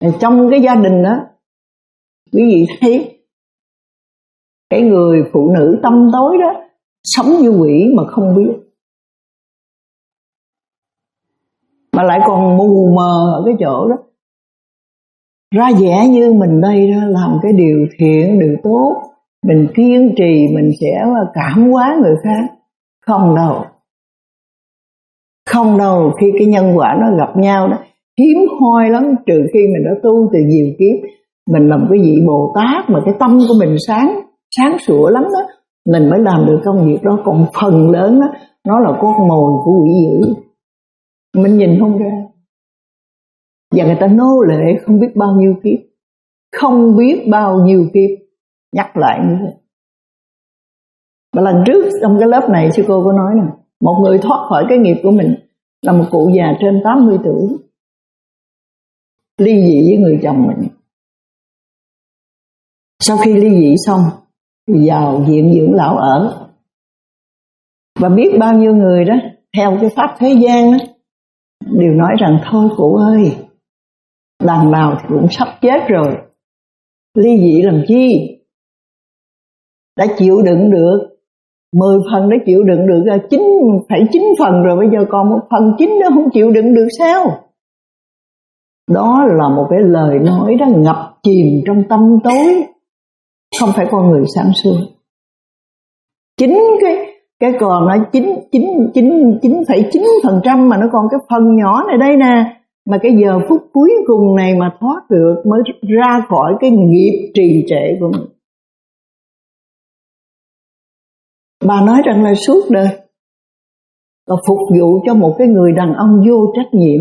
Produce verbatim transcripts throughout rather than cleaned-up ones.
Trong cái gia đình đó, quý vị thấy cái người phụ nữ tâm tối đó sống như quỷ mà không biết, mà lại còn mù mờ ở cái chỗ đó, ra vẻ như mình đây đó làm cái điều thiện, điều tốt, mình kiên trì, mình sẽ cảm hóa người khác. Không đâu, không đâu. Khi cái nhân quả nó gặp nhau đó, hiếm hoi lắm, trừ khi mình đã tu từ nhiều kiếp, mình làm cái vị Bồ Tát mà cái tâm của mình sáng sáng sủa lắm đó, mình mới làm được công việc đó. Còn phần lớn đó, nó là con mồi của quỷ dữ, mình nhìn không ra. Và người ta nô lệ không biết bao nhiêu kiếp, không biết bao nhiêu kiếp, nhắc lại như thế. Và lần trước trong cái lớp này sư cô có nói nè, một người thoát khỏi cái nghiệp của mình là một cụ già trên tám mươi tuổi, ly dị với người chồng mình. Sau khi ly dị xong thì vào viện dưỡng lão ở. Và biết bao nhiêu người đó theo cái pháp thế gian đó đều nói rằng thôi cụ ơi, đằng nào thì cũng sắp chết rồi, ly dị làm chi, đã chịu đựng được mười phần, đã chịu đựng được là chín phẩy chín phần rồi, bây giờ còn một phần chín đó không chịu đựng được sao? Đó là một cái lời nói đó ngập chìm trong tâm tối, không phải con người sáng suốt. Chính cái cái còn nó chín chín chín chín phẩy chín phần trăm mà nó còn cái phần nhỏ này đây nè, mà cái giờ phút cuối cùng này mà thoát được mới ra khỏi cái nghiệp trì trệ của mình. Bà nói rằng là suốt đời và phục vụ cho một cái người đàn ông vô trách nhiệm,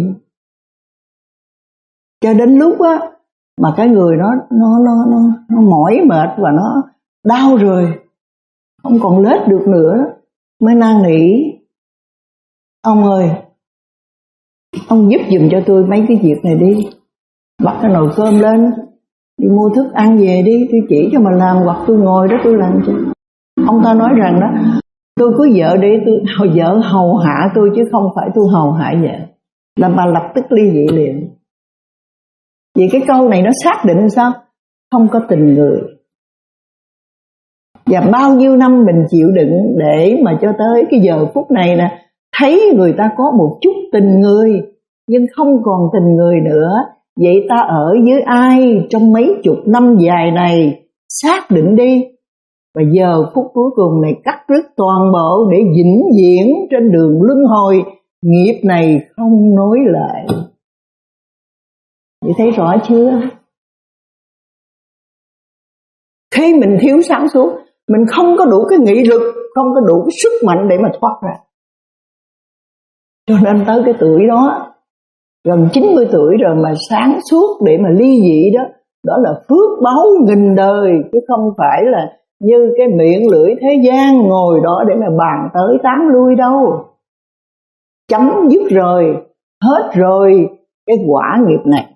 cho đến lúc á mà cái người đó nó nó nó nó mỏi mệt và nó đau rồi, không còn lết được nữa, mới năn nỉ: ông ơi, ông giúp giùm cho tôi mấy cái việc này đi, bắt cái nồi cơm lên, đi mua thức ăn về đi, tôi chỉ cho mà làm, hoặc tôi ngồi đó tôi làm chứ. Ông ta nói rằng đó, tôi có vợ để tôi vợ hầu hạ tôi chứ không phải tôi hầu hạ vợ. Là bà lập tức ly dị liền. Vì cái câu này nó xác định sao? Không có tình người. Và bao nhiêu năm mình chịu đựng để mà cho tới cái giờ phút này nè, thấy người ta có một chút tình người nhưng không còn tình người nữa. Vậy ta ở với ai trong mấy chục năm dài này? Xác định đi. Và giờ phút cuối cùng này cắt đứt toàn bộ để vĩnh viễn trên đường luân hồi, nghiệp này không nối lại. Vậy thấy rõ chưa? Khi mình thiếu sáng suốt, mình không có đủ cái nghị lực, không có đủ cái sức mạnh để mà thoát ra. Cho nên tới cái tuổi đó, gần chín mươi tuổi rồi mà sáng suốt để mà ly dị đó, đó là phước báu nghìn đời, chứ không phải là như cái miệng lưỡi thế gian ngồi đó để mà bàn tới tán lui đâu. Chấm dứt rồi, hết rồi cái quả nghiệp này.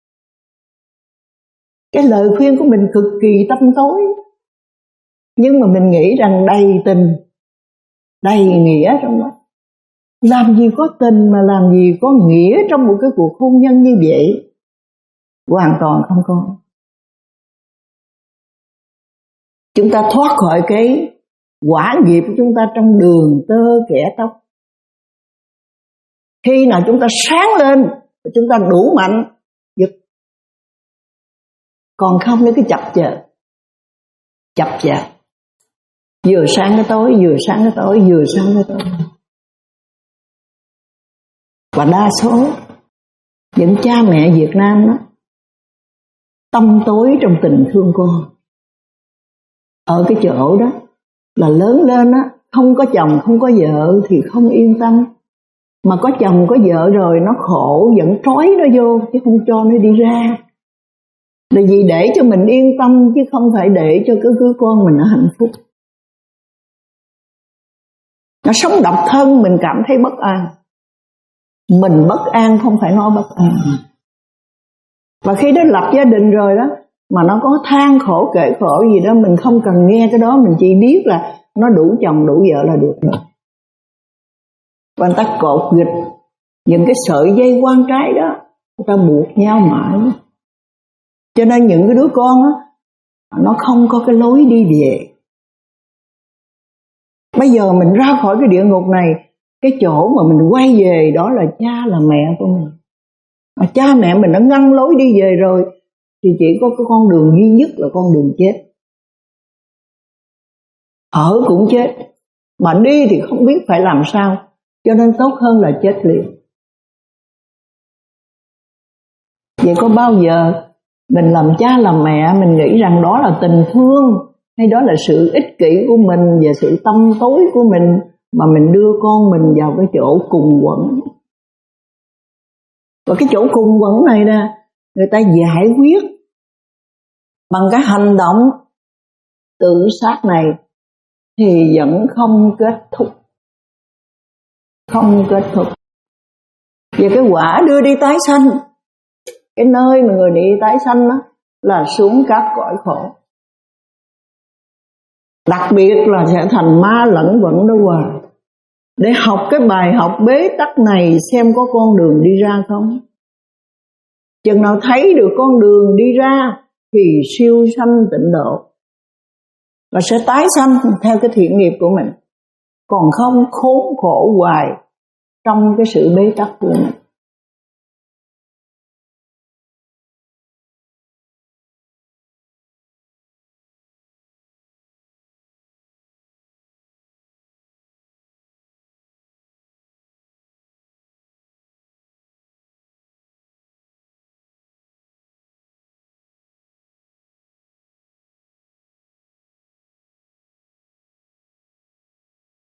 Cái lời khuyên của mình cực kỳ tâm tối, nhưng mà mình nghĩ rằng đầy tình, đầy nghĩa trong đó. Làm gì có tình mà làm gì có nghĩa trong một cái cuộc hôn nhân như vậy? Hoàn toàn không có. Chúng ta thoát khỏi cái quả nghiệp của chúng ta trong đường tơ kẻ tóc. Khi nào chúng ta sáng lên, chúng ta đủ mạnh, giật. Còn không nữa cứ chập chờn, chập chờn, vừa sáng cái tối, vừa sáng cái tối, vừa sáng cái tối. Và đa số những cha mẹ Việt Nam đó, tâm tối trong tình thương con. Ở cái chỗ đó là lớn lên á, không có chồng không có vợ thì không yên tâm, mà có chồng có vợ rồi nó khổ, vẫn trói nó vô chứ không cho nó đi ra. Là vì để cho mình yên tâm chứ không phải để cho cái đứa con mình nó hạnh phúc. Nó sống độc thân mình cảm thấy bất an, mình bất an không phải nó bất an. Và khi nó lập gia đình rồi đó, mà nó có than khổ kể khổ gì đó, mình không cần nghe cái đó, mình chỉ biết là nó đủ chồng đủ vợ là được rồi. Và người ta cột nghịch những cái sợi dây quan trái đó, người ta buộc nhau mãi. Cho nên những cái đứa con á, nó không có cái lối đi về. Bây giờ mình ra khỏi cái địa ngục này, cái chỗ mà mình quay về đó là cha là mẹ của mình. Mà cha mẹ mình đã ngăn lối đi về rồi thì chỉ có cái con đường duy nhất là con đường chết. Ở cũng chết, mà đi thì không biết phải làm sao, cho nên tốt hơn là chết liền. Vậy có bao giờ mình làm cha làm mẹ mình nghĩ rằng đó là tình thương, hay đó là sự ích kỷ của mình và sự tâm tối của mình mà mình đưa con mình vào cái chỗ cùng quẩn? Và cái chỗ cùng quẩn này nè, người ta giải quyết bằng cái hành động tự sát này thì vẫn không kết thúc. Không kết thúc. Và cái quả đưa đi tái sanh, cái nơi mà người đi tái sanh đó là xuống các cõi khổ. Đặc biệt là sẽ thành ma lẫn quẩn đó hoài. Để học cái bài học bế tắc này xem có con đường đi ra không. Chừng nào thấy được con đường đi ra thì siêu sanh tịnh độ, và sẽ tái sanh theo cái thiện nghiệp của mình. Còn không khốn khổ hoài trong cái sự bế tắc của mình.